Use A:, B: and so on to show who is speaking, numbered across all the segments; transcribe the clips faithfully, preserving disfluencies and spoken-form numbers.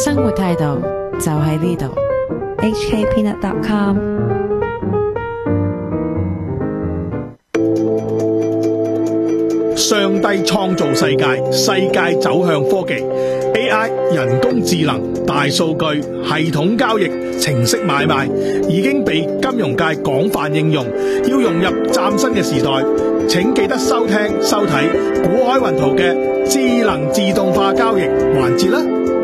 A: 生活態度就喺呢度。
B: H K Peanut dot com。
C: 上帝創造世界，世界走向科技 A I 人工智能、大數據、系統交易、程式買賣已經被金融界廣泛應用。要融入嶄新嘅時代，請記得收聽收睇股海雲圖嘅智能自動化交易環節啦。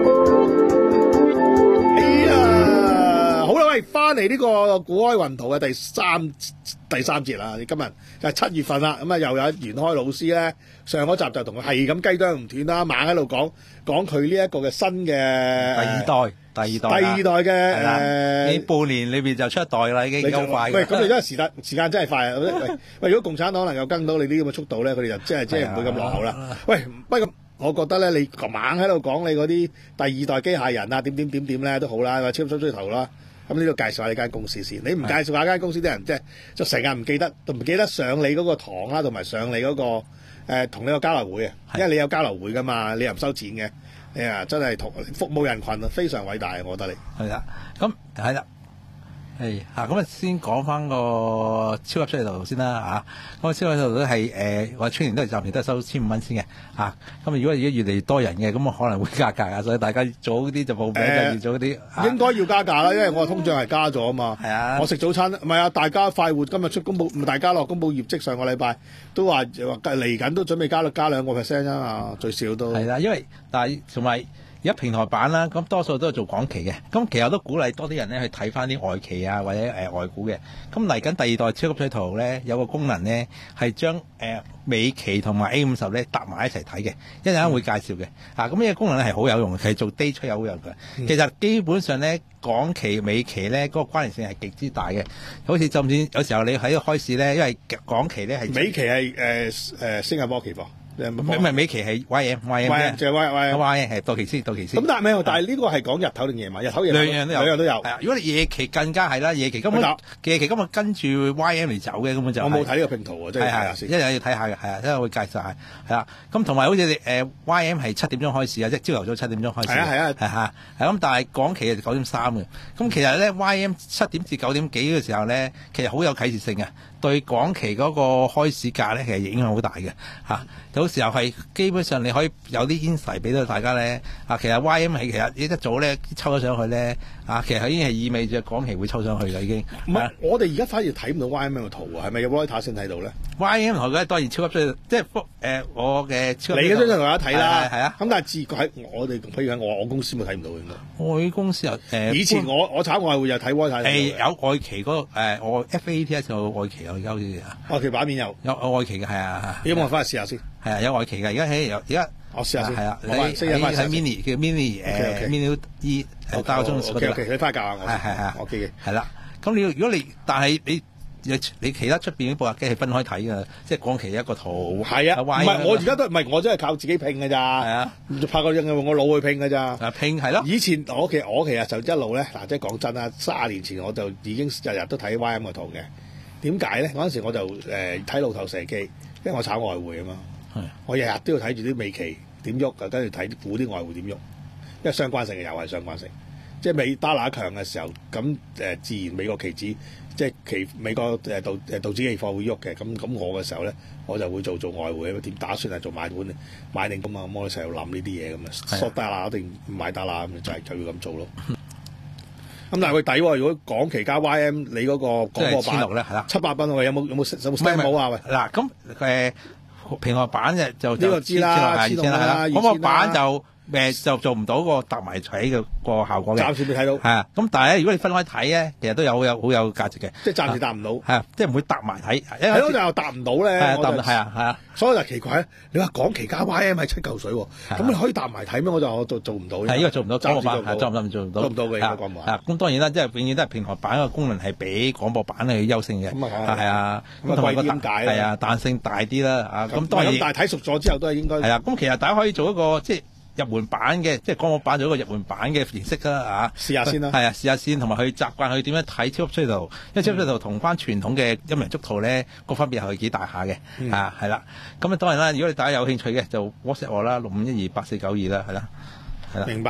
C: 哎呀，好啦，喂，翻嚟呢個股海雲圖嘅第三第三節啦，你今日就係七月份啦，咁啊又有袁開老師咧，上嗰集就同佢係咁雞啄唔斷啦，猛喺度講講佢呢一個嘅新嘅
D: 第二代，第二代，
C: 第二代嘅誒，
D: 呢半年裏邊就出一代啦，已經好快。
C: 喂，咁你真係時間時間真係快啊！喂喂，如果共產黨能夠跟到你啲咁嘅速度咧，佢哋就真係真係唔會咁落後啦。喂，不過我覺得咧，你猛喺度講你嗰啲第二代機械人啊，點點點點咧都好啦，話超級追頭啦。咁呢度介紹下你間公司先，你唔介紹下間公司啲人即係就成日唔記得，唔記得上你嗰個堂啦，同埋上你嗰、嗰個誒同你個交流會啊，因為你有交流會噶嘛，你又唔收錢嘅，你啊真係同服務人群啊，非常偉大，我覺得你
D: 係啦，咁係啦。係嚇，咁啊先講翻個超級出嚟圖先啦嚇。咁啊超級出嚟圖都係誒，我出年都係暫時都係收千五蚊先嘅嚇。咁如果而家越嚟越多人嘅，咁啊可能會加價啊，所以大家早啲就報名，就預早啲。
C: 應該要加價啦，因為我通脹係加咗啊嘛。係啊，我食早餐唔係啊，大家快活今日出公佈，大家樂公佈業績，上個禮拜都話話嚟緊都準備加加兩個 percent 啊，最少都
D: 係啦，因為但係同埋。而家平台版啦，咁多數都係做港期嘅，咁其實都鼓勵多啲人咧去睇翻啲外期啊，或者誒、呃、外股嘅。咁嚟緊第二代超級水圖咧，有個功能咧係將誒、呃、美期同埋 A 五十咧搭埋一齊睇嘅，一陣間會介紹嘅。啊，咁呢個功能咧係好有用嘅，其實做 day trade 有好用嘅。嗯、其實基本上咧，港期美期咧嗰、那個關聯性係極之大嘅。好似甚至有時候你喺度開市咧，因為港期咧係
C: 美期係誒誒新加坡期貨。
D: 唔係美期係 Y M，Y
C: M 就係 Y Y
D: Y M 係到期先，到期先。
C: 咁但係咩？但係呢個係講日頭定夜晚？日頭夜
D: 兩樣都有，
C: 兩樣都有。
D: 係啊，如果你夜期更加係啦，夜期根本夜期根本跟住 Y M 嚟走嘅，根本就
C: 我冇睇呢個拼圖喎，真係睇下先。
D: 一陣要睇下嘅，係啊，一陣會介紹下，係啊。咁同埋好似你誒 Y M 係七點鐘開始啊，即係朝頭早七點鐘開始。係啊係啊，係嚇。係咁，但係港期係九點三嘅。咁其實咧 Y M 七點至九點幾嘅時候咧，其實好有啟示性嘅。對港期嗰個開市價咧，其實影響好大嘅嚇。有時候係基本上你可以有啲 insight 俾到大家咧。啊，其實 Y M 係其實一早咧抽咗上去咧，啊，其實已經係意味住港期會抽上去啦已經。
C: 唔係，我哋而家反而睇唔到 Y M 嘅圖啊，係咪有 Reuters 先睇到咧
D: ？Y M 圖咧當然超級追，即係誒、呃、我嘅超級。
C: 你嘅張相大家睇啦，
D: 係啊。咁
C: 但係自喺我哋譬如喺我我公司咪睇唔到嘅。
D: 我公司又誒、呃，
C: 以前我我炒外匯又睇 Reuters。
D: 係有外期嗰、那個、呃、我 F A T S 有外期有而家好似啊。
C: 外期版面有
D: 有有外期嘅係啊。
C: 有冇翻去試下先？
D: 係啊，有外期嘅，而家喺而家。
C: 我試下先。
D: 係啊，
C: 你
D: 喺喺 mini 叫 mini 誒 mini E 誒包裝嗰啲啦。
C: 你翻教下我。
D: 係係係。
C: 我記嘅。
D: 係啦，咁你如果你但係你你其他出邊啲報價機係分開睇㗎，即係港期一個圖。
C: 係啊，唔係我而家都唔係我真係靠自己拼㗎咋。係啊，拍個印嘅我腦去拼㗎咋。啊，
D: 拼係咯。
C: 以前我其實我其實就一路咧嗱，即係講真啦，卅年前我就已經日日都睇 Y M 嘅圖嘅。點解咧？嗰陣時我就誒睇路透射機，因為我炒外匯啊嘛。係。我日日都要睇住啲美期點喐啊，跟住睇估啲外匯點喐，因為相關性嘅又係相關性。即係美打乸強嘅時候，咁誒、呃、自然美國期指即係期美國誒道誒道指期貨會喐嘅。咁咁我嘅時候咧，我就會做做外匯，點打算係做買盤買定咁啊？咁我成日諗呢啲嘢咁啊，索打乸定唔買打乸咁就係就要咁做咯。咁但係佢抵喎，如果港期加 Y M， 你嗰個廣播版
D: 咧係啦，
C: 七百蚊喎，有冇有冇有冇 stand 冇啊？喂，
D: 嗱咁誒平台版嘅就
C: 呢個知啦，
D: 千千啦，廣播版就。誒就做唔到個搭埋睇嘅個效果嘅，
C: 暫時未睇到。係
D: 啊，咁但係咧，如果你分開睇咧，其實都有有好有價值嘅。
C: 即係暫時搭唔到。係
D: 啊，即係唔會搭埋睇。
C: 係咯，就又搭唔到咧。
D: 係啊，搭係啊，係啊。
C: 所以就奇怪，你話港期加 Y M 係七嚿水喎，咁你可以搭埋睇咩？我就我做做唔到。
D: 係呢個做唔到，廣播版
C: 係
D: 做唔到，做唔到，
C: 做唔到嘅應該廣播。
D: 啊，咁當然啦，即係永遠都係平台版嘅功能係比廣播版係優勝嘅。
C: 咁啊
D: 係啊，
C: 咁啊貴啲點解？
D: 係啊，彈性大啲啦。啊，咁當然。
C: 但係睇熟咗之後都係應該。
D: 係啊，咁其實大家可以做一個即係。入門版嘅，即係廣播版做一個入門版嘅形式啦，啊，
C: 試下先啦。
D: 係啊，試下先，同埋去習慣去點樣睇超級吹圖，因為超級吹圖同翻傳統嘅陰陽燭圖咧，個分別係幾大下嘅，嗯、啊，係啦。咁啊，當然啦，如果你大家有興趣嘅，就 WhatsApp 我啦，六五一二八四九二啦，係啦，係啦。
C: 明白。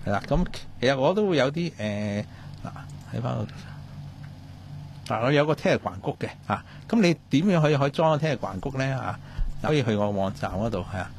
D: 係啦。咁其實我都會有啲誒嗱，睇翻嗱，我有個 Telegram 谷嘅嚇。咁你點樣可以可以裝個 Telegram 谷咧嚇？可以去我網站嗰度係啊。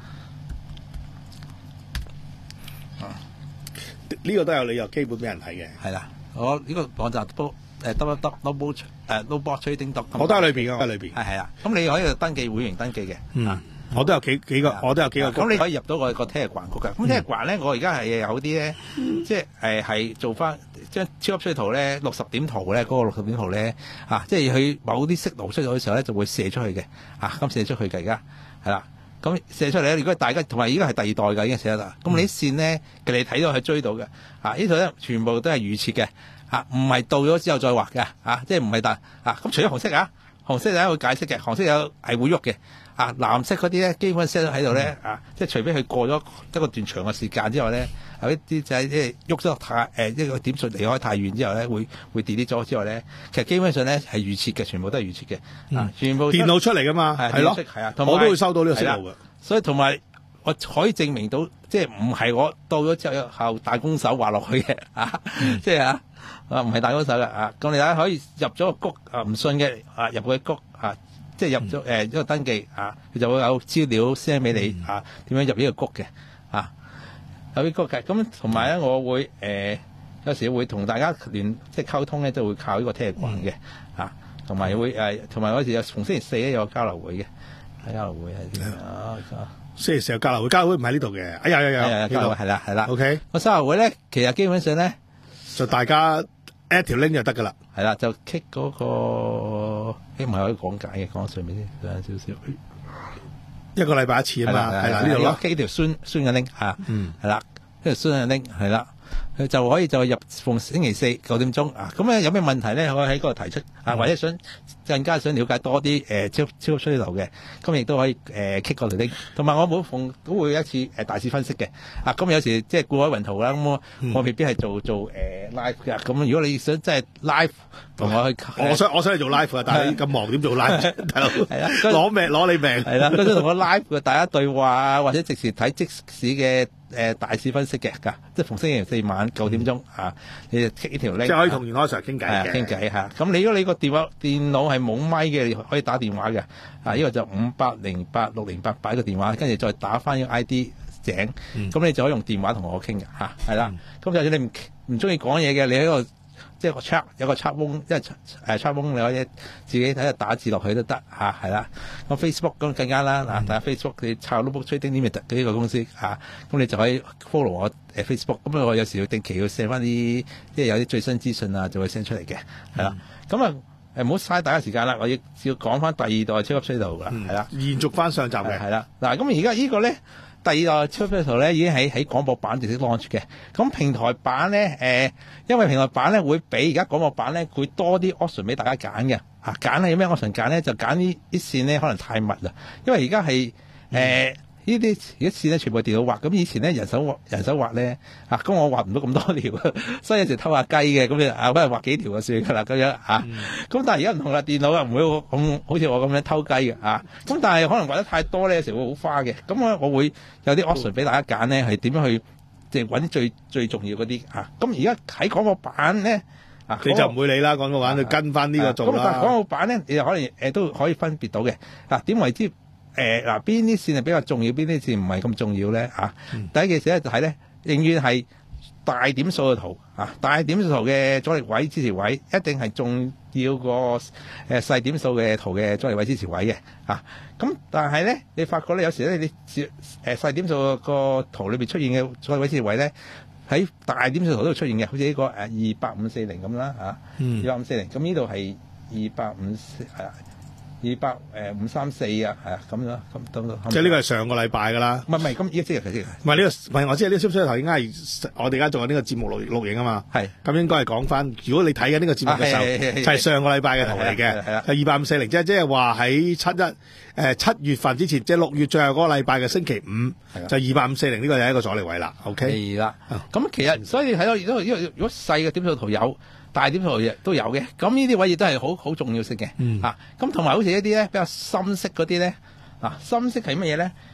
C: 呢個都有理由基本俾人睇嘅。
D: 係啦，我呢個網站都誒 double double 誒 double trading dot com
C: 我都喺裏邊嘅，我喺裏邊。
D: 係係啦，咁你可以登記會員登記嘅。
C: 嗯，我都有幾幾個，我都有幾個。
D: 咁你可以入到個個 Telegram 谷嘅。咁 Telegram 咧，我而家係有啲咧，即係誒係做翻將超級吹圖咧，六十點圖咧，嗰個六十點圖咧，啊，即係佢某啲色路出咗嘅時候咧，就會射出去嘅。啊，咁射出去嘅而家係啦。咁射出嚟咧，如果大家同埋依家係第二代嘅已經射得啦。咁、嗯、你啲線咧，佢哋睇到係追到嘅。啊，呢度咧全部都係預設嘅。啊，唔係到咗之後再畫嘅。啊，即係唔係但啊。咁除咗紅色啊，紅色有一個解釋嘅，紅色有係會喐嘅。啊，藍色嗰啲咧基本 set 喺度咧。啊，即係除非佢過咗一個段長嘅時間之後咧，有一啲就係即係喐咗太誒一個點數離開太遠之後咧，會會 delete 咗之後咧，其實基本上咧係預設嘅，全部都係預設嘅。啊，全部
C: 電腦出嚟噶嘛，係咯，係啊，我都會收到呢個信號嘅。所以
D: 同埋我可以證明到，即係唔係我到咗之後後大攻手畫落去嘅啊，嗯、即係啊啊唔係大攻手嘅啊。咁你大家可以入咗個谷啊，唔信嘅啊入去谷啊。即係入咗誒一個登記啊，佢就會有資料 send 俾你啊，點樣入呢個谷嘅啊，有啲谷嘅。咁同埋咧，我會誒、呃、有時會同大家聯即係溝通咧，都會靠呢個 Telegram 嘅啊，同埋會誒，同埋嗰時有逢星期四咧有個交流會嘅，交流會係點啊？
C: 星期四有交流會，交流會唔喺呢度嘅。哎呀呀呀，
D: 交流會係啦係啦。
C: OK，
D: 個交流會咧，其實基本上咧
C: 就大家 at 條 link 就得㗎啦。
D: 係啦，就 kick 嗰個，希望可以講解嘅，講上面先少少。
C: 一個禮拜一次啊嘛，係啦，呢度咯。
D: kick 條酸酸嘅 link 嚇，
C: 嗯，
D: 係啦，呢條酸嘅 link 係啦，佢就可以就入逢星期四九點鐘啊。咁咧有咩問題咧，可以喺嗰度提出啊，或者想更加想了解多啲誒超超級吹流嘅，咁亦都可以誒 kick 嗰條 link。同埋我每逢都會有一次誒大市分析嘅啊。咁有時即係過海雲圖啦，咁我我未必係做做誒 live 嘅。咁如果你想真係 live 同我去，
C: 我想我想你做 live 啊，但係你咁忙點做 live？大佬係啦，攞命攞你命
D: 係啦，嗰陣同我 live 嘅大家對話啊，或者直時睇即時嘅誒大市分析嘅㗎，即係逢星期四晚九點鐘啊，你就 kick 呢條 link，
C: 即係可以同袁開 Sir 傾偈嘅，
D: 傾偈嚇。咁你如果你個電話電腦係冇咪嘅，可以打電話嘅啊，呢個就五八零八六零八擺個電話，跟住再打翻個 I D 井，咁、嗯、你就可以用電話同我傾嘅嚇，係啦。咁就算你唔唔中意講嘢嘅，你喺個即係個 chat 有個 chat room，即係誒 chat room 你可以自己睇下打字落去都得嚇，係啦。咁 Facebook 咁更加啦，嗱、嗯，大家 Facebook 你抄 Notebook Trading Limited 嘅呢個公司嚇，咁你就可以 follow 我誒 Facebook，咁我有時要定期要 send 翻啲即係有啲最新資訊啊，就會 send 出嚟嘅，係啦。咁、嗯、啊誒唔好嘥大家時間啦，我要要講翻第二代超級吹圖啦，係、嗯、啦，
C: 延續翻上集嘅，係啦。
D: 嗱，咁而家呢個咧。第二代超級吹圖咧已經喺喺廣播版正式 launch 嘅，咁平台版咧誒、呃，因為平台版咧會比而家廣播版咧會多啲 option 俾大家揀嘅，啊揀係有咩 option 揀咧就揀呢啲線咧可能太密啦，因為而家係誒呢啲而家線咧全部電腦畫，咁以前咧人手畫人手畫咧啊，咁我畫唔到咁多條，所以有時偷下雞嘅，咁就啊不如畫幾條就算㗎啦咁樣啊，咁、嗯、但係而家唔同啦，電腦啊唔會咁好似我咁樣偷雞嘅啊，咁但係可能畫得太多咧，有時會好花嘅，咁我我會有啲 option 俾大家揀咧，係點樣去即係揾最最重要嗰啲啊，咁而家喺廣告版咧啊，
C: 你就唔會理啦，廣告版就跟翻呢個做啦。咁、啊、但係廣告版咧，你就可能誒、呃、都可以分別到嘅啊，點為之？誒嗱，邊啲線係比較重要，邊啲線唔係咁重要咧？啊，嗯、第一件事咧就係咧，永遠係大點數嘅圖啊，大點數嘅阻力位、支持位一定係重要過誒細點數嘅圖嘅阻力位、支持位嘅啊。咁但係咧，你發覺咧，有時咧，你誒細點數個圖裏邊出現嘅阻力位、支持位咧，喺大點數圖都會出現嘅，好似呢個誒二八五四零咁啦嚇，二八五四零，咁呢度係二八五四係啊。二百誒五三四啊，係啊，咁樣咁等即係呢個係上個禮拜㗎啦。
D: 唔係唔係，咁依家即係其實
C: 唔係呢個，唔係我知係呢個消息頭應該係我哋而家做緊呢個節目錄錄影啊嘛。係。咁應該係講翻，如果你睇緊呢個節目嘅時候，啊、就係上個禮拜嘅圖嚟嘅。係啦。係二百五四零，即係即係話喺七一誒七月份之前，即係六月最後嗰個禮拜嘅星期五，就二百五四零呢個就係一個阻力位啦。OK。係啦。
D: 咁其實所以你睇到，如果如果細嘅點數圖有。大點數都有嘅，咁呢啲位亦都係好好重要性嘅，嗯、啊，咁同埋好似一啲咧比較深色嗰啲咧，啊，深色係乜嘢咧？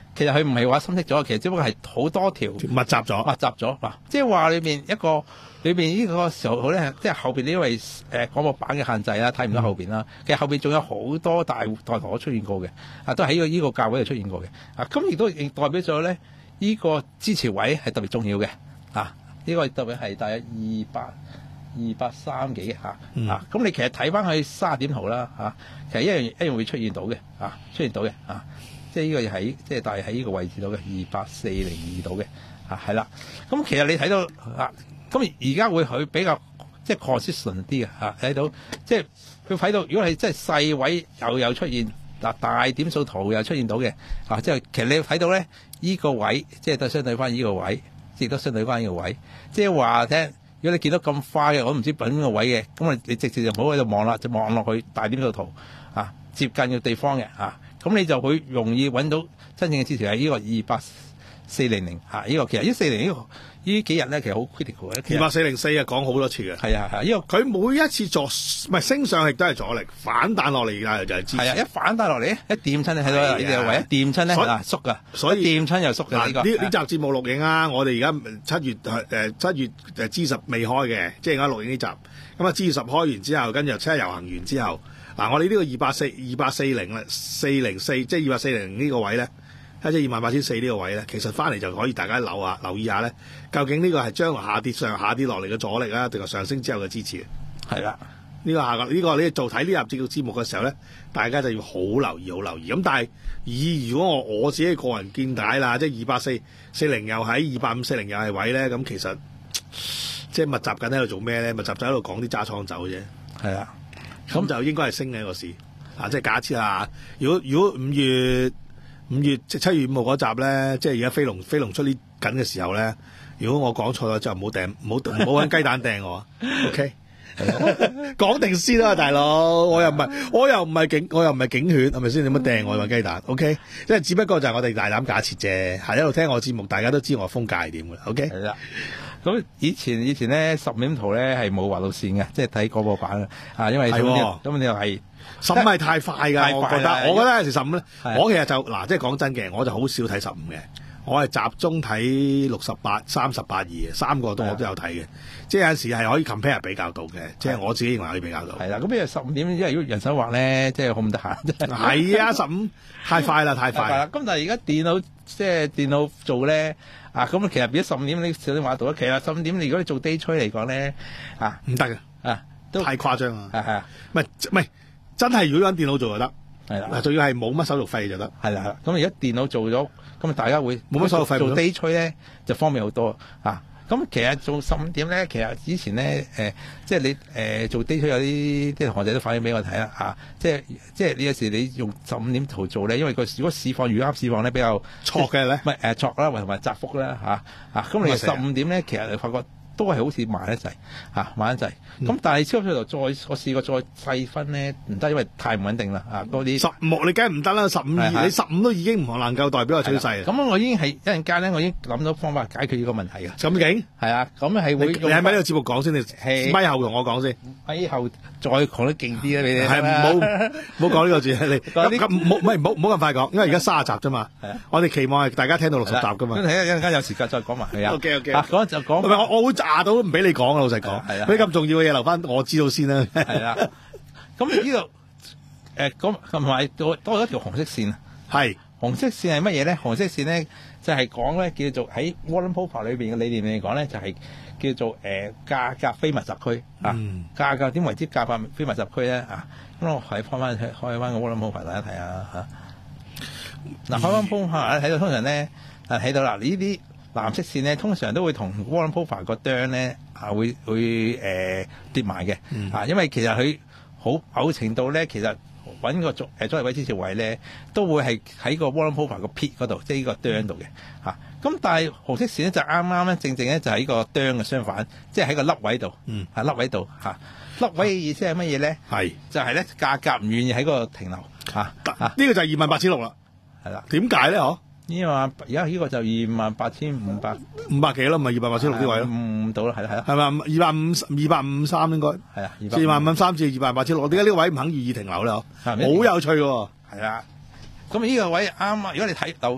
D: 其實佢唔係話深色咗，其實只不過係好多條
C: 密集咗，
D: 密集咗嗱，即係話裏邊一個裏邊呢個時候好咧，即係後邊呢位誒廣播板嘅限制啦，睇唔到後邊啦。嗯、其實後邊仲有好多大大台出現過嘅，啊都喺個呢個價位度出現過嘅，啊咁亦都亦代表咗咧呢個支持位係特別重要嘅，啊呢、這個特別係大約二百二百三幾嚇，嗯、啊咁你其實睇翻佢卅點圖啦嚇、啊，其實一樣一樣會出現到嘅，啊出現到嘅啊。即係呢個喺即係大約喺呢個位置度嘅二八四零二度嘅啊，係啦。咁其實你睇到啊，咁而家會佢比較即係 consistent 啲嘅啊，睇到即係佢睇到，如果係即係細位又有出現嗱大點數圖又出現到嘅啊，即係其實你睇到咧呢個位即係都相對翻呢個位，亦都相對翻呢個位，即係話聽，如果你見到咁快嘅，我唔知邊個位嘅，咁你你直接就唔好喺度望啦，就望落去大點數圖啊，接近嘅地方嘅啊。咁你就會容易揾到真正嘅支持係呢個二八四零零嚇，呢個其實呢四零呢個呢幾日咧其實好 critical 嘅。二八四零四啊，講好多次嘅。係啊係啊，呢個佢每一次作唔係升上亦都係阻力，反彈落嚟而家就係支持。係啊，一反彈落嚟一掂親你睇到呢個位，一掂親咧啊縮㗎，所以掂親又縮㗎呢個。呢呢集節目錄影啊，我哋而家七月誒七月誒 G 十未開嘅，即係而家錄影呢集。咁啊 G 十開完之後，跟住又七日遊行完之後。嗱、啊，我哋呢個二八四二八四零啦，四零四即係二八四零呢個位咧，即係二萬八千四呢個位咧，其實翻嚟就可以大家留下留意下咧，究竟呢個係將來下跌上下跌落嚟嘅阻力啊，定係上升之後嘅支持？係啦，呢、這個下個呢個你做睇呢集節節目嘅時候咧，大家就要好留意好留意。咁但係以如果我我自己個人見解啦，即係二八四四零又喺二八五四零又係位咧，咁其實即係密集緊喺度做咩咧？密集就喺度講啲揸倉走嘅啫。係啊。咁就應該係升嘅一個市，啊！即係假設啊，如果如果五月五月即係七月五號嗰集咧，即係而家飛龍飛龍出呢緊嘅時候咧，如果我講錯咗，就唔好掟，唔好唔好揾雞蛋掟我。OK，講定先啦，大佬，我又唔係我又唔係警我又唔係警犬，係咪先？點樣掟我揾雞蛋？OK，即係只不過就係我哋大膽假設啫。係一路聽我節目，大家都知我風格係點嘅。OK，係啦。咁以前以前咧十五點圖咧係冇畫到線嘅，即係睇嗰個版啊，因為咁咁你又係十五係太快㗎，我覺得我覺得有時十五咧，我其實就嗱，即係講真嘅，我就好少睇十五嘅，我係集中睇六十八、三十八、二嘅三個都我都有睇嘅，即係有時係可以 compare 比較到嘅，即係我自己認為可以比較到。係啦，咁因為十五點，因為如果人手畫咧，即係好唔得閒。係啊，十五太快啦，太快啦。咁但係而家電腦即係電腦做咧。啊，咁其實變咗十五點你少啲畫到啦。其實十五點你如果你做 day trade 嚟講咧，啊唔得嘅，啊都太誇張啊！係係啊，唔係唔係真係如果揾電腦做就得，係啦，仲要係冇乜手續費就得，係啦。咁而家電腦做咗，咁大家會冇乜手續費做 day trade 咧就方便好多啊。咁其實做十五點咧，其實之前咧誒、呃，即係你誒、呃、做 day trade 有啲啲同學仔都反映俾我睇啦嚇，即係即係你有時你用十五點圖做咧，因為個如果市況如啱市況咧比較錯嘅咧，唔係誒錯啦，同埋窄幅啦嚇啊，咁你十五點咧，其實你發覺。都係好似慢一滯嚇，慢一滯。咁、嗯、但係超級圖再我試過再細分咧，唔得，因為太唔穩定啦嚇。嗰啲十五你梗係唔得啦，十五二你十五都已經唔能夠代表個趨勢。咁我已經係一陣間咧，我已經諗到方法解決呢個問題嘅。咁勁係啊，咁係會你喺咪呢個節目講先？你咪後同我講先。咪後再講得勁啲啦，你哋係唔好唔好講呢個字，你咁咁唔好唔係唔好唔好咁快講，因為而家卅集啫嘛。我哋期望係大家聽到六十集噶嘛。咁睇一陣間有時間再講埋係啊。OK OK。講就講。唔係我我會炸到唔俾你講啊！老實講，係啊，啲咁重要嘅嘢留翻我知道先啦。係啦，咁呢度誒咁同埋多多咗一條紅色線啊。係紅色線係乜嘢咧？紅色線咧就係講咧叫做喺 Wallenpulver 裏邊嘅理念嚟講咧，就係叫做誒價格非密集區啊。價格點為之價格非密集區咧啊？咁我係開翻開翻個 Wallenpulver 大家睇下嚇。嗱，開翻 Wallenpulver 睇到通常咧啊睇到啦呢啲。藍色線咧，通常都會同 Wallenpulver 個釘咧啊，會會誒、呃、跌埋嘅、嗯、啊，因為其實佢好某程度咧，其實揾個阻誒阻力位支持位咧，都會係喺個 Wallenpulver 個 pit 嗰度，即係呢個釘度嘅嚇。咁、啊、但係紅色線咧就啱啱咧，正正咧就喺個釘嘅相反，即係喺個凹位度，嗯，喺凹位度嚇。凹位嘅意思係乜嘢咧？係就係咧價格唔願意喺嗰個停留嚇。呢、啊啊、個就係二萬八千六啦，係啦。點解咧？嗬？呢個而家呢個就二萬八千五百五百幾咯，唔係二萬八千六啲位咯，五到啦，係啦係啦，係嘛？二百五二百五三應該係啊，二萬五三至二萬八千六，點解呢個位唔肯願意停留咧？嗬，好有趣喎，係啊。咁呢個位啱啊！如果你睇到，如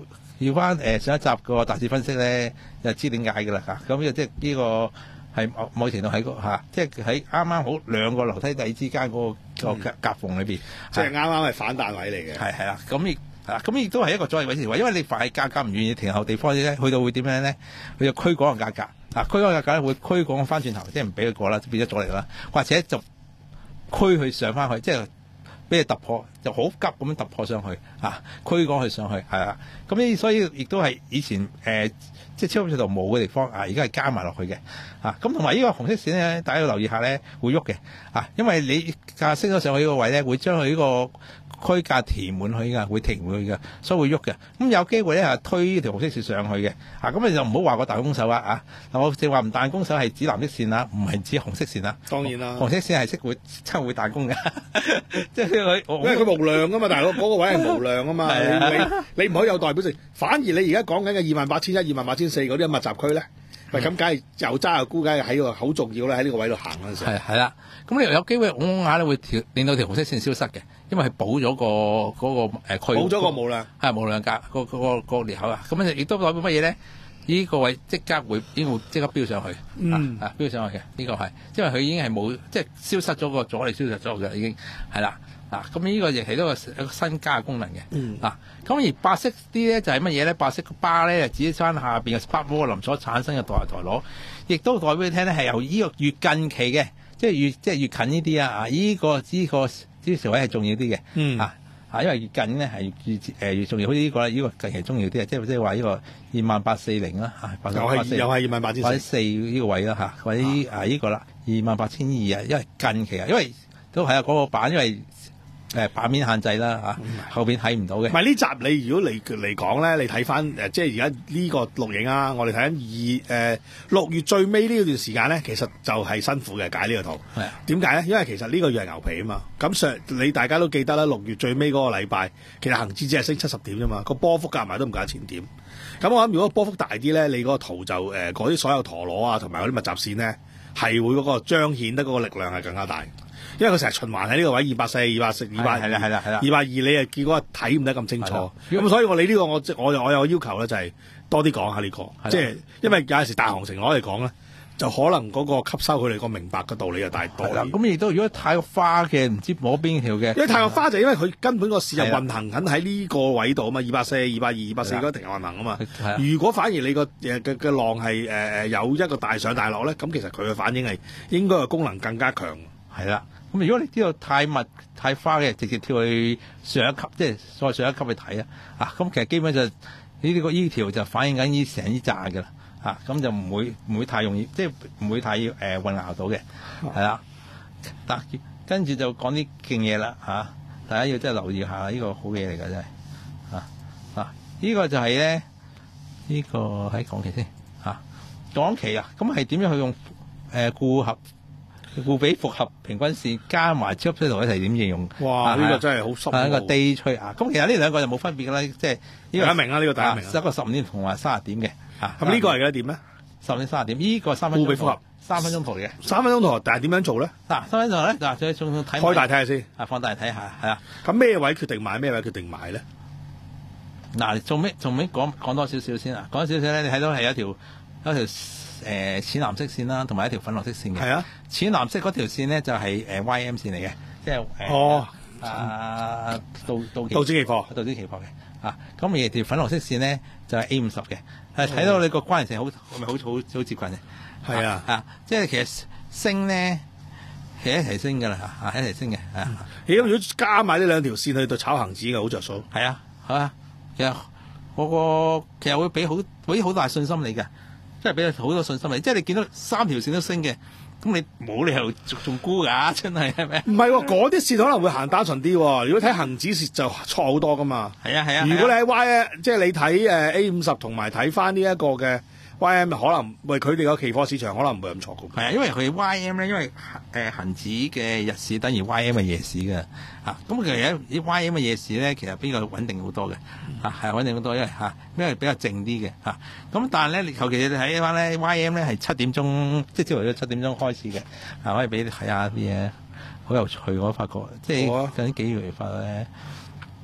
D: 要翻誒上一集個大市分析咧，就知點解㗎啦嚇。咁呢個即係呢個係某某程度喺個嚇，即係喺啱啱好兩個樓梯底之間嗰個個夾夾縫裏邊，
C: 即係啱啱係反彈位嚟嘅。
D: 係係啦，咁亦啊咁亦都係一個阻力位置位，因為你凡係價格唔願意停後地方咧，去到會點樣咧？佢就驅趕個價格。嗱，驅趕價格咧會驅趕翻轉頭，即係唔俾佢過啦，變咗阻力啦，或者就驅佢上翻去，即係俾佢突破，就好急咁樣突破上去啊！驅趕佢上去係啦，咁呢所以亦都係以前誒、呃、即係超級市場冇嘅地方啊，而家係加埋落去嘅啊！咁同埋呢個紅色線咧，大家要留意下咧，會喐嘅啊，因為你價升咗上去呢個位咧，會將佢呢個區價填滿佢㗎，會停佢㗎，所以會喐嘅。咁有機會咧係推呢條紅色線上去嘅。啊，咁你就唔好話個大攻手啊！啊，我正話唔彈攻手係指藍色線啦，唔係指紅色線啦。
C: 當然啦，
D: 紅色線係識會真係會彈攻嘅，即係佢，
C: 因為佢無量㗎嘛，大佬嗰個位係無量啊嘛。你你你唔可以有代表性，反而你而家講緊嘅二萬八千一、二萬八千四嗰啲密集區咧。喂，咁梗係又揸又沽，梗係喺個好重要咧，喺呢個位度行嗰陣時。係係啦，咁你有機會拱下咧，會調令到條紅色線消失嘅，因為佢補咗個嗰個誒區。補咗個無量。係無量格個個個裂口啊！咁亦都代表乜嘢咧？呢個位即刻會呢個即刻飆上去，嗯啊飆上去嘅呢個係，因為佢已經係冇即係消失咗個阻力，消失咗嘅已經係啦。嗱，咁呢個亦係一個一個新加嘅功能嘅。嗯。嗱，咁而白色啲咧就係乜嘢咧？白色個巴咧就指翻下邊嘅 spark volume 所產生嘅台台螺，亦都代表你聽咧係由呢個越近期嘅，即係越即係越近呢啲啊！啊，依個依個呢條位係重要啲嘅。嗯。啊啊，因為越近咧係越誒越重要，好似呢個呢個近期重要啲啊！即係即係話呢個二萬八四零啦嚇，又係又係二萬八千四，或者四呢個位啦嚇，或者啊呢個啦二萬八千二啊，因為近期啊，因為都係啊嗰個版因為。誒版面限制啦嚇，後邊睇唔到嘅。唔係呢集你如果嚟嚟講咧，你睇翻誒，即係而家呢個錄影啊，我哋睇緊二誒六月最尾呢段時間咧，其實就係辛苦嘅解呢個圖。係啊。點解咧？因為其實呢個月係牛皮啊嘛。咁上你大家都記得啦，六月最尾嗰個禮拜，其實恆指只係升七十點啫嘛，個波幅夾埋都唔夠一千點。咁我諗如果波幅大啲咧，你嗰個圖就誒嗰啲所有陀螺啊，同埋嗰啲密集線咧，係會嗰個彰顯得嗰個力量係更加大。因為佢成日循環喺呢個位二百四、二百四、二百係啦係啦係啦，二百二你誒結果睇唔得咁清楚，咁所以我你呢個我我我有要求咧，就係多啲講下呢個，即係因為有陣時大行情攞嚟講咧，就可能嗰個吸收佢哋個明白嘅道理又大多。咁亦都如果太過花嘅，唔知摸邊條嘅，因為太過花就因為佢根本個市又運行緊喺呢個位度啊嘛，二百四、二百二、二百四嗰停運行啊嘛。如果反而你個誒嘅嘅浪係誒誒有一個大上大落咧，咁其實佢嘅反應係應該個功能更加強。係啦。咁如果你知道太密太花嘅，直接跳去上一級，即係再上一級去睇啊！啊，咁其實基本上呢啲個呢條就反映緊呢成呢扎嘅啦，啊，咁就唔會唔會太容易，即係唔會太誒、呃、混淆到嘅，係啦。嗱，跟住就講啲勁嘢啦，嚇！大家要真係留意下呢、呢個好嘢嚟㗎，真係啊啊！呢、呢個就係咧，呢、呢個喺港期先嚇，港期啊，咁係點樣去用誒顧合？互比複合平均線加埋超級水圖一齊點應用？哇！呢、啊這個真係好深奧。一個 day trade啊，咁其實呢兩個就冇分別㗎啦，即係呢個大家明啦，呢、這個大家明。一個十五點同埋三十點嘅嚇。咁呢個係幾多點咧？十五點三十點，呢、這個三分鐘。互比複合三分鐘圖嚟嘅。三分鐘圖，但係點樣做咧？嗱、啊，三分鐘圖咧，嗱，再仲睇開大睇下先。啊，放大睇下，係啊。咁咩位決定買，咩位決定買咧？嗱、啊，做咩做咩講講多少少先啊？講少少咧，你睇到係一條一條。誒、呃、淺藍色線啦，同埋一條粉紅色線嘅。係啊，淺藍色嗰條線咧就係、是、誒、呃、Y M 線嚟嘅，即係誒、呃、哦啊道道道指期貨，道指期貨嘅啊。咁而條粉紅色線咧就係 A 五十嘅，係睇到你個關聯性好，咪好好好接近嘅。係啊啊，即係其實升咧係一齊升㗎啦嚇，一齊升嘅啊。咦？如果加埋呢兩條線去到炒恆指嘅，好着數。係啊，係啊，其實我個其實會俾好俾好大信心你嘅。即係俾你好多信心你，即係你見到三條線都升嘅，咁你冇理由仲沽㗎，真係係咪？唔係喎，嗰啲線可能會行單純啲喎。如果睇恆指線就錯好多㗎嘛。係啊係啊。如果你喺 Y， 即係你睇誒 A 五十同埋睇翻呢一個嘅 Y M， 可能為佢哋個期貨市場可能唔會咁錯㗎。係啊，因為佢 Y M 咧，因為誒恆指嘅日市等於 Y M 嘅夜市嘅嚇。咁其實啲 Y M 嘅夜市咧，其實比較穩定好多嘅嚇，係穩定好多，因為嚇因為比較靜啲嘅嚇。咁但係咧，你求其你睇翻咧 Y M 咧係七點鐘，即係朝頭早七點鐘開始嘅，啊可以俾你睇下啲嘢，好有趣我發覺，即係近幾個月發咧，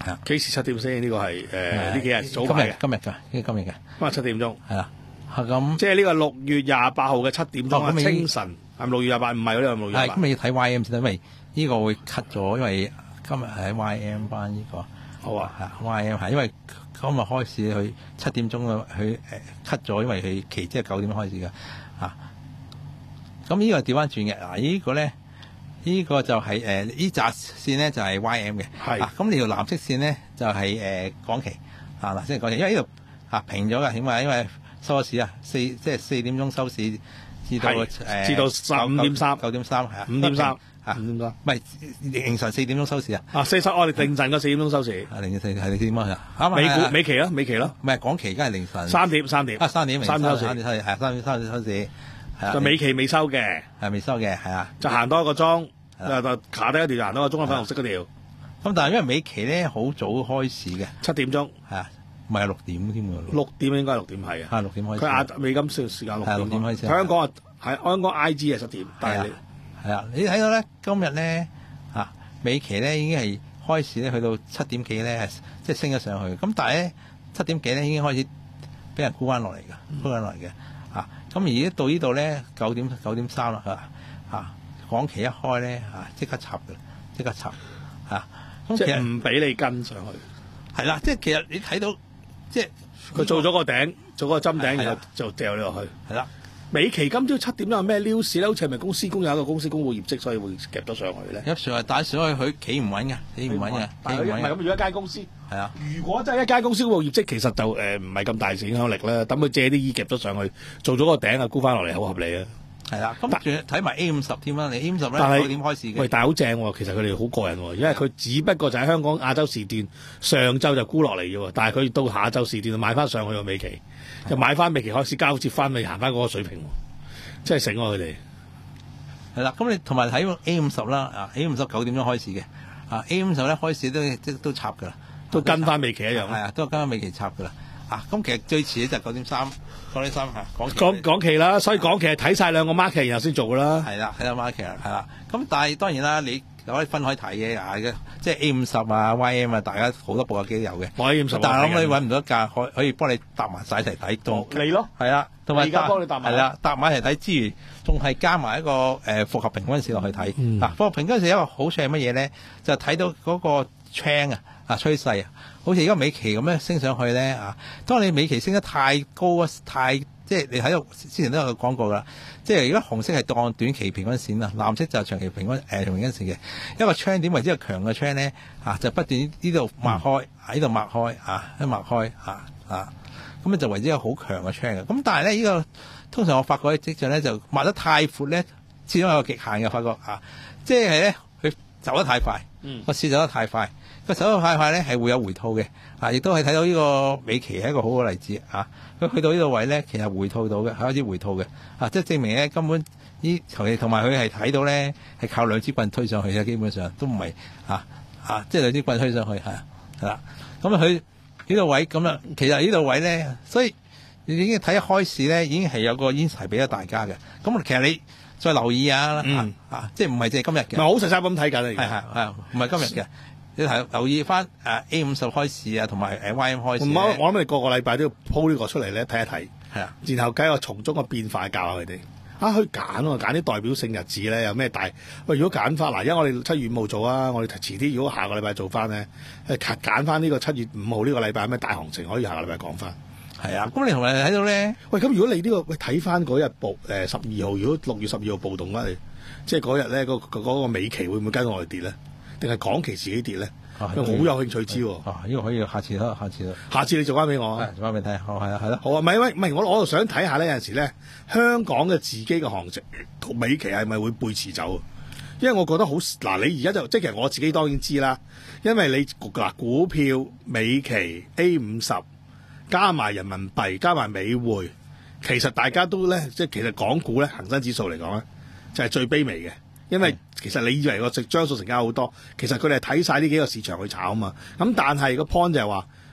D: 係啊，
C: 幾時七點先？呢個係誒呢幾日早排嘅，
D: 今日㗎，呢個今日嘅，
C: 今日七點鐘。
D: 係啦，係咁。
C: 即係呢個六月廿八號嘅七點鐘啊，
D: 哦咁
C: 清晨係咪六月廿八？唔係嗰啲係六月廿八。
D: 係咁，你要睇 Y M 先，因為呢個會 cut 咗，因為今日喺 Y M 班呢個。
C: 好啊，
D: 係 Y M 係因為今日開市佢七點鐘嘅，佢誒 cut 咗，因為佢期即係九點開始嘅啊。咁呢個調翻轉嘅嗱，呢個咧，呢個就係誒呢紮線咧就係 Y M 嘅，
C: 係
D: 啊。咁呢條藍色線咧就係誒港期啊，嗱，即係港期，因為呢度啊平咗嘅，起碼因為收市啊四即係四點鐘收市至到誒
C: 至到十五點三
D: 九點三係啊，
C: 五點三
D: 啊，
C: 五點三，
D: 唔係凌晨四點鐘收市啊。
C: 啊，四十我哋凌晨個四點鐘收市。
D: 啊，凌晨四係四點啊，啱
C: 美股美期咯，美期咯，
D: 唔係港期，而家係凌晨
C: 三點三點
D: 啊，三點
C: 三點收市，
D: 三點收市係三點三點收市，係啊，
C: 就美期未收嘅，
D: 係未收嘅，係啊，
C: 就行多一個鐘，
D: 係
C: 就卡低一條就行多個鐘，粉紅色嗰條。
D: 咁但係因為美期咧好早開始嘅，
C: 七點鐘
D: 係啊，唔係六點添喎，
C: 六點應該六點係啊，
D: 係六點開始。
C: 佢亞美金時時間六點，
D: 六點開始。
C: 香港啊，係香港 I G 係七點，但係
D: 係啊，你睇到咧今日咧啊美期咧已經係開始咧去到七點幾咧，即係升咗上去。咁但係咧七點幾咧已經開始俾人沽翻落嚟㗎，沽翻落嚟嘅啊。咁而家到呢度咧九點九點三啦，啊港期一開咧啊即刻插㗎，即刻插啊。咁
C: 即
D: 其實
C: 係唔俾你跟上去。
D: 係啦，即係其實你睇到即係
C: 佢做咗個頂，做個針頂，
D: 係
C: 然後就掉你落去。
D: 係啦。
C: 美期今朝七點有咩 news 咧？好似係咪公司公有一個公司公佈業績，所以會夾咗上去咧？
D: 一上係帶上去，佢企唔穩嘅，企唔穩嘅，企唔穩嘅。
C: 唔係咁，如果一間公司
D: 係啊，
C: 如果真係一間公司公佈業績，其實就誒唔係咁大影響力啦。等佢借啲衣夾咗上去，做咗個頂啊，沽翻落嚟，好合理啊。
D: 係啦，咁仲睇埋 A 五十添啦，你 A 五十咧
C: 但係
D: 九點開始嘅。
C: 喂，但係好正喎，其實佢哋好過癮喎，因為佢只不過就喺香港亞洲時段上晝就沽落嚟嘅喎，但係佢到下晝時段就買翻上去個美期，就買翻美期開始交接翻去行翻嗰個水平喎，真係醒喎佢哋。
D: 係啦，咁你同埋睇 A 五十啦，啊 A 五十九點鐘開始嘅，啊 A 五十咧開始都即都插㗎啦，
C: 都跟翻美期一樣。
D: 係啊，都跟翻美期插㗎啦。啊，咁其實最遲咧就九點三，九點三嚇港
C: 港港期啦，所以港期係睇晒兩個 market 然後先做㗎啦。
D: 係啦，睇下 market 係啦。咁但係當然啦，你可以分開睇嘅，啊嘅即係 A 五十啊、Y M 啊，大家好多部手機都有嘅。
C: 我 A 五十，
D: 但係我諗你揾唔到一架可可以幫你搭埋晒一齊睇，都
C: 你咯，
D: 係啦，同埋
C: 而家幫你搭埋
D: 係啦，搭埋一齊睇之餘，仲係加埋一個誒複合平均線落去睇。
C: 嗯
D: 嗱，複合平均線一個好處係乜嘢咧？就睇到嗰個 trend 啊，啊趨勢啊，好似而家美期咁樣升上去咧啊！當你美期升得太高啊，太即係你喺度之前都有講過㗎啦，即係而家紅色係當短期平均線啊，藍色就係長期平均誒、呃、平均線嘅一個 trend 點為之係強嘅 trend 咧啊，就不斷呢度擘開喺度擘開啊，一擘開啊啊，咁就為之一個好強嘅 trend 嘅。咁但係咧呢、這個通常我發覺嘅跡象咧就擘得太闊咧，始終有個極限嘅發覺啊，即係咧佢走得太快，個市走得太快。個走得太快咧係會有回吐嘅，啊，亦都係睇到呢個美期係一個好嘅例子啊！佢去到呢個位咧，其實回吐到嘅，係開始回吐嘅，啊，即係證明咧根本呢同埋佢係睇到咧係靠兩支棍推上去嘅，基本上都唔係啊啊，即係兩支棍推上去係啊係啦。咁啊佢呢個位咁啊，其實呢個位咧，所以你已經睇一開始咧，已經係有個 insight 俾咗大家嘅。咁其實你再留意下啦、嗯，啊，即係唔係淨係今日嘅，
C: 唔係好實際咁睇緊
D: 啊，係係係唔係今日嘅。你睇留意翻誒 A 五十開市啊，同埋誒 Y M 開市。
C: 我我諗你個個禮拜都要鋪呢個出嚟咧睇一睇，
D: 係啊，
C: 然後計個從中嘅變化教下佢哋。啊，去揀喎，揀啲代表性日子咧，有咩大？喂，如果揀翻嗱，因為我哋七月五號做啊，我哋遲啲如果下個禮拜做翻咧，誒揀翻呢個七月五號呢個禮拜有咩大行情可以下個禮拜講翻。
D: 係啊，咁你同埋睇到咧，
C: 喂，咁如果你呢、呢個喂睇翻嗰日暴誒十二號，如果六月十二號暴動咧，即係嗰日咧，嗰、嗰、嗰個美期會唔會跟我哋跌咧？定係港期自己跌咧？我好、啊、有興趣知喎。
D: 啊，呢、呢個可以下次啦，下次啦。
C: 下次你做翻俾我。
D: 做翻俾你睇。好係啊，係咯。
C: 好啊，唔係唔係，我我就想睇下呢。有陣時咧，香港嘅自己嘅行情同美期係咪會背馳走？因為我覺得好嗱，你而家就即係其實我自己當然知啦。因為你嗱股票、美期、A 五十加埋人民幣加埋美匯，其實大家都咧，即係其實港股咧恒生指數嚟講咧，就係、是、最卑微嘅。因為其實你以為個張數成交好多，其實佢哋係睇晒呢幾個市場去炒啊嘛。咁但係個 point 就係話，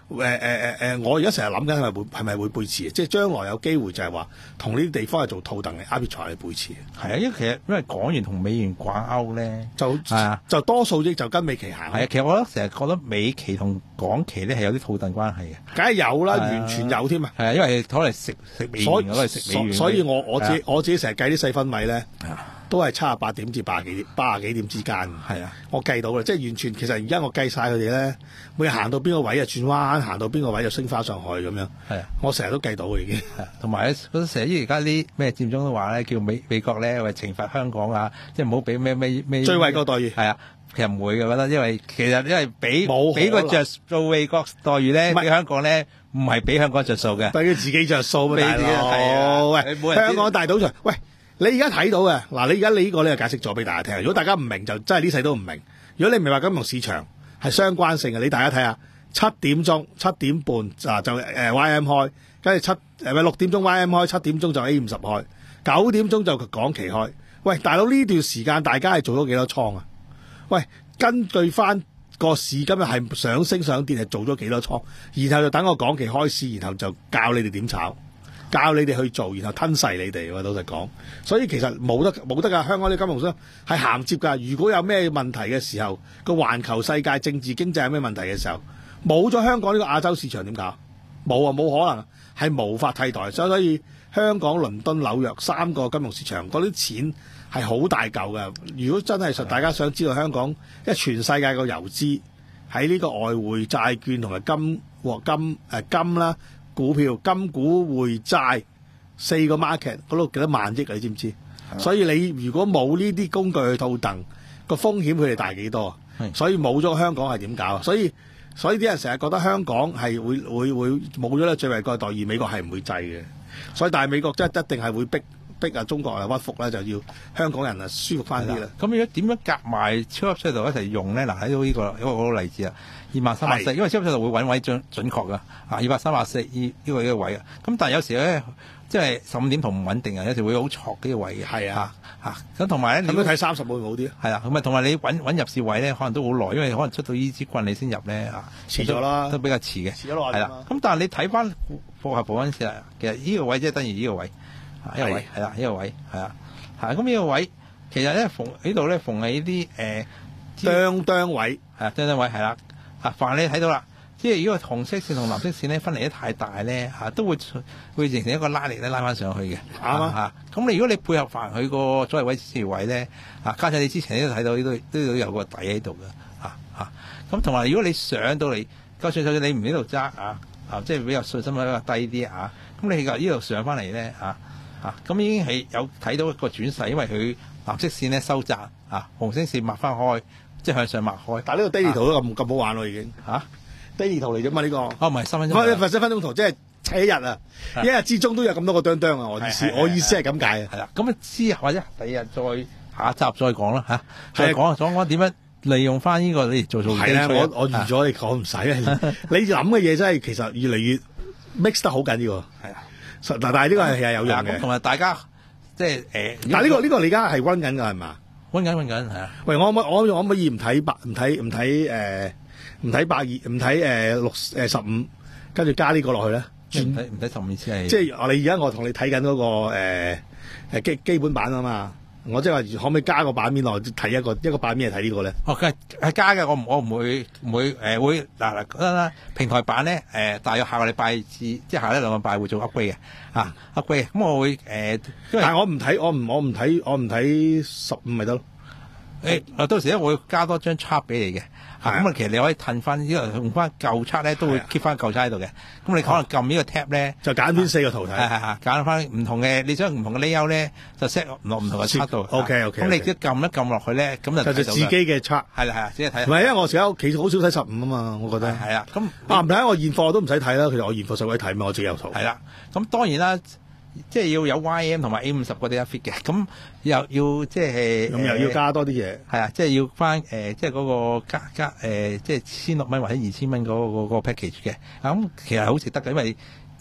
C: 誒誒誒我而家成日諗緊係咪會係咪會背馳？即係將來有機會就係話同呢啲地方係做套戥嘅 arbitrage 嚟背馳。
D: 係啊，因為其實因為港元同美元掛鈎咧，
C: 就係啊，就多數益就跟美期行。
D: 係啊，其實我覺得成日覺得美期同港期咧係有啲套戥關係嘅。
C: 梗係有啦，完全有添啊！
D: 係啊，因為可能食食美元，可能食美元。
C: 所以我我自己我自己成日計啲細分位咧。都係七十八點至八十幾點，八十幾點之間。係啊，我計到啦，即係完全其實而家我計晒佢哋咧，每日行到邊個位就轉彎，行到邊個位就升翻上去咁樣。係啊，我成日都計到嘅已經。係同埋咧，嗰成日而家啲咩佔中都話咧，叫美美國咧為懲罰香港啊，即係唔好俾咩咩咩最惠國待遇。係啊，其實唔會嘅，我覺得，因為其實因為俾俾個着做美國待遇咧，俾香港咧唔係俾香港着數嘅，俾佢自己着數咩大佬？喂，香港大賭場，喂。你而家睇到嘅嗱，你而家你呢個咧就解釋咗俾大家聽。如果大家唔明就真係呢世都唔明。如果你明白金融市場係相關性嘅，你大家睇下七點鐘、七點半啊就誒 Y M 開，跟住七誒咪六點鐘 Y M 開，七點鐘就 A 五十開，九點鐘就港期開。喂，大佬呢段時間大家係做咗幾多倉啊？喂，根據翻個市今日係上升上跌係做咗幾多倉，然後就等個港期開市，然後就教你哋點炒。教你哋去做，然後吞噬你哋。老實講，所以其實冇得冇得㗎。香港啲金融商係銜接㗎。如果有咩問題嘅時候，個環球世界政治經濟有咩問題嘅時候，冇咗香港呢個亞洲市場點搞？冇啊，冇可能係無法替代。所以香港、倫敦、紐約三個金融市場嗰啲錢係好大嚿㗎。如果真係實大家想知道香港，因為全世界個游資喺呢個外匯、債券同埋金和金誒金啦。股票、金股、匯債四個 market 嗰度幾多萬億啊？你知唔知？所以你如果冇呢啲工具去套戥，個風險佢哋大幾多？所以冇咗香港係點搞？所以所以啲人成日覺得香港係會會會冇咗咧最惠國待遇，美國係唔會制嘅。所以但係美國真係一定係會逼逼啊中國啊屈服咧，就要香港人啊舒服翻啲啦。咁如果點樣夾埋超級隧道一齊用咧？嗱，睇到呢個一個好例子啊！二萬三百四，因為超級隧道會揾位準準確噶，啊二百三百四呢呢個呢個位啊，咁但係有時咧，即係十五點同唔穩定啊，有時會好錯呢個位嘅。係啊，嚇咁同埋咧，咁樣睇三十會唔會好啲？係啊，咁啊同埋你揾揾入市位咧，可能都好耐，因為可能出到呢支棍你先入咧啊，遲咗啦，都比較遲嘅。遲咗耐係啦，咁但係你睇翻複合保溫時啊，其實呢個位即係等於呢個位，呢個位係啦，呢個位係啊，係咁呢個位其實咧逢呢度咧逢喺啲誒釘釘位係啊釘釘位係啦。啊，凡你睇到啦，即係如果紅色線同藍色線咧分離得太大咧，嚇、啊、都會會形成一個拉力咧拉翻上去嘅。啱啊！咁你如果你配合凡佢個阻力位支持位咧，啊加上你之前都睇到呢度都有個底喺度嘅。啊啊！咁同埋如果你上到嚟，就算就算你唔喺度揸啊啊，即係比較信心比較低啲啊，咁你呢度上翻嚟咧啊啊，咁已經係有睇到一個轉勢，因為佢藍色線咧收窄啊，紅色線擘翻開。即係向上擘開，但係呢個 daily 圖都咁咁好玩咯，已經嚇 daily 圖嚟啫嘛呢個。哦，唔係三分鐘，唔係十分鐘圖，即係砌一日啊！一日之中都有咁多個釘釘啊！我意思，我意思係咁解啊。係啦，咁啊之後或者第二日再下一集再講啦嚇，再講再講點樣利用翻呢個嚟做做。係啦，我我預咗你講唔使啊！你諗嘅嘢真係其實越嚟越 mix 得好緊要。係啊，但但係呢個係係有用嘅。同埋大家即係誒，但係呢個呢個你而家係溫緊㗎係嘛？溫緊溫緊係啊！喂，我可我我可唔可以唔睇八唔睇唔睇誒唔睇百二唔睇誒六誒十五，跟住加呢個落去咧？唔睇唔睇十五意思係？即係我你而家我同你睇緊嗰個誒誒基基本版啊嘛！我即係話可唔可以加個版面落去睇一個一個版面嚟睇呢個咧？哦，係係加嘅，我唔我唔會唔會誒會嗱嗱啦平台版咧誒，大約下個禮拜至即係下一兩個禮拜會做 upgrade 嘅啊 upgrade，咁我會誒，但係我唔睇我唔我唔睇我唔睇十五咪得咯。誒，啊到時咧我會加多張 chart 俾你嘅，咁啊其實你可以褪翻呢個用翻舊 chart 咧，都會 keep 翻舊 chart 喺度嘅。咁你可能撳呢個 tab 咧，就揀邊四個圖睇，係係係揀翻唔同嘅，你想唔同嘅 layout 咧，就 set 落唔同嘅 chart 度。OK OK。咁你一撳一撳落去咧，咁就就自己嘅 chart。係啦係啦，自己睇。唔係，因為我成日屋企好少睇十五啊嘛，我覺得。係啊，咁啊唔睇我現貨都唔使睇啦，其實我現貨上位睇嘛，我自己有圖。係啦，咁當然啦。即係要有 Y M 同埋 A 五十嗰啲一 fit 嘅，咁又要即係咁又要加多啲嘢，係啊，即係要翻誒、呃，即係嗰個加加誒、呃，即係千六蚊或者二千蚊嗰個嗰個 package 嘅，咁、嗯、其實好值得嘅，因為即係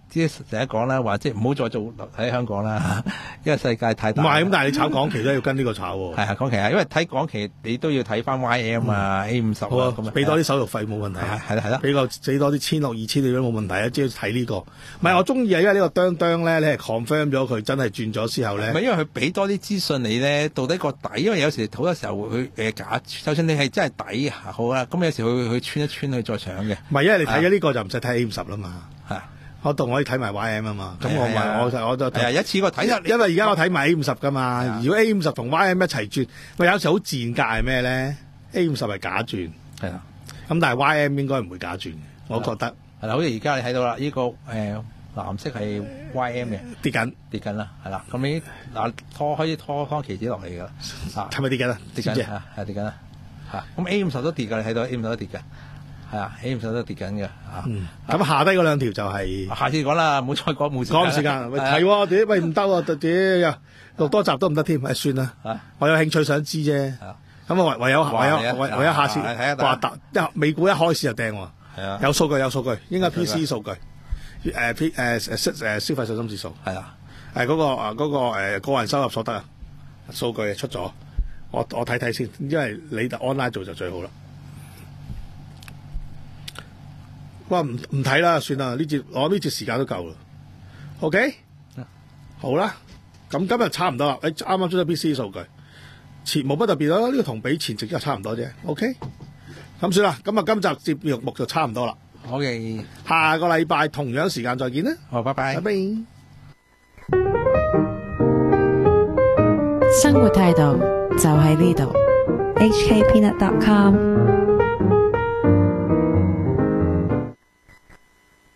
D: 即係成日講啦，話即係唔好再做喺香港啦，因為世界太大。
C: 唔係咁，但係你炒港期都要跟呢個炒喎。
D: 係啊，港期啊，因為睇港期你都要睇翻 Y M 啊、嗯、A 五十啊咁啊，
C: 俾多啲手續費冇問題啊。
D: 係啦係啦，
C: 俾個俾多啲千六二千你都冇問題啊，只要睇呢個。唔係我中意啊，因為呢個當當咧，你係 confirm 咗佢真係轉咗之後咧。唔係
D: 因為佢俾多啲資訊你咧，到底個底，因為有時好多時候佢誒假，就算你係真係底好啊，咁有時佢佢穿一穿去再搶嘅。
C: 唔係因為你睇咗呢個就唔使睇 A 五十啦嘛。
D: 係。
C: 我度可以睇埋 Y M 啊嘛，咁我咪我就我就
D: 係一次過睇，
C: 因為而家我睇埋 A 五十噶嘛。如果 A 五十同 Y M 一齊轉，喂有時好賤格係咩咧 ？A 五十係假轉，係啊，咁但係 Y M 應該唔會假轉嘅，我覺得
D: 係啦。好似而家你睇到啦，呢個誒藍色係 Y M 嘅
C: 跌緊
D: 跌緊啦，係啦。咁你嗱拖可以拖拖期指落嚟噶，
C: 係咪跌緊啊？
D: 跌緊啊，係跌緊啊，嚇咁 A 五十都跌㗎，你睇到 A 五十都跌嘅。係啊 ，A 五十都跌緊嘅嚇。
C: 咁下低嗰兩條就係
D: 下次講啦，唔好再講冇時間。
C: 講時間，喂係喎，屌喂唔得喎，屌錄多集都唔得添，誒算啦。我有興趣想知啫。咁啊唯唯有唯有唯唯有下次話答一美股一開始就掟喎。係啊，有數據有數據，應該 P C 數據，誒 P 誒誒誒消費信心指數係啊，誒嗰個誒嗰個誒個人收入所得啊數據出咗，我我睇睇先，因為你 online 做就最好啦。哇唔唔睇啦，算啦，呢節我呢節時間都夠啦。OK，好啦，咁今日差唔多啦。你啱啱出咗 B C 數據，前冇乜特別啦，呢個同比前值就差唔多啫。OK，咁算啦。咁啊，今集節目就差唔多啦。
D: OK，
C: 下個禮拜同樣時間再見啦。
D: 好，拜拜。
C: 拜拜。
A: 生活態度就喺呢度。
B: H K Peanut dot com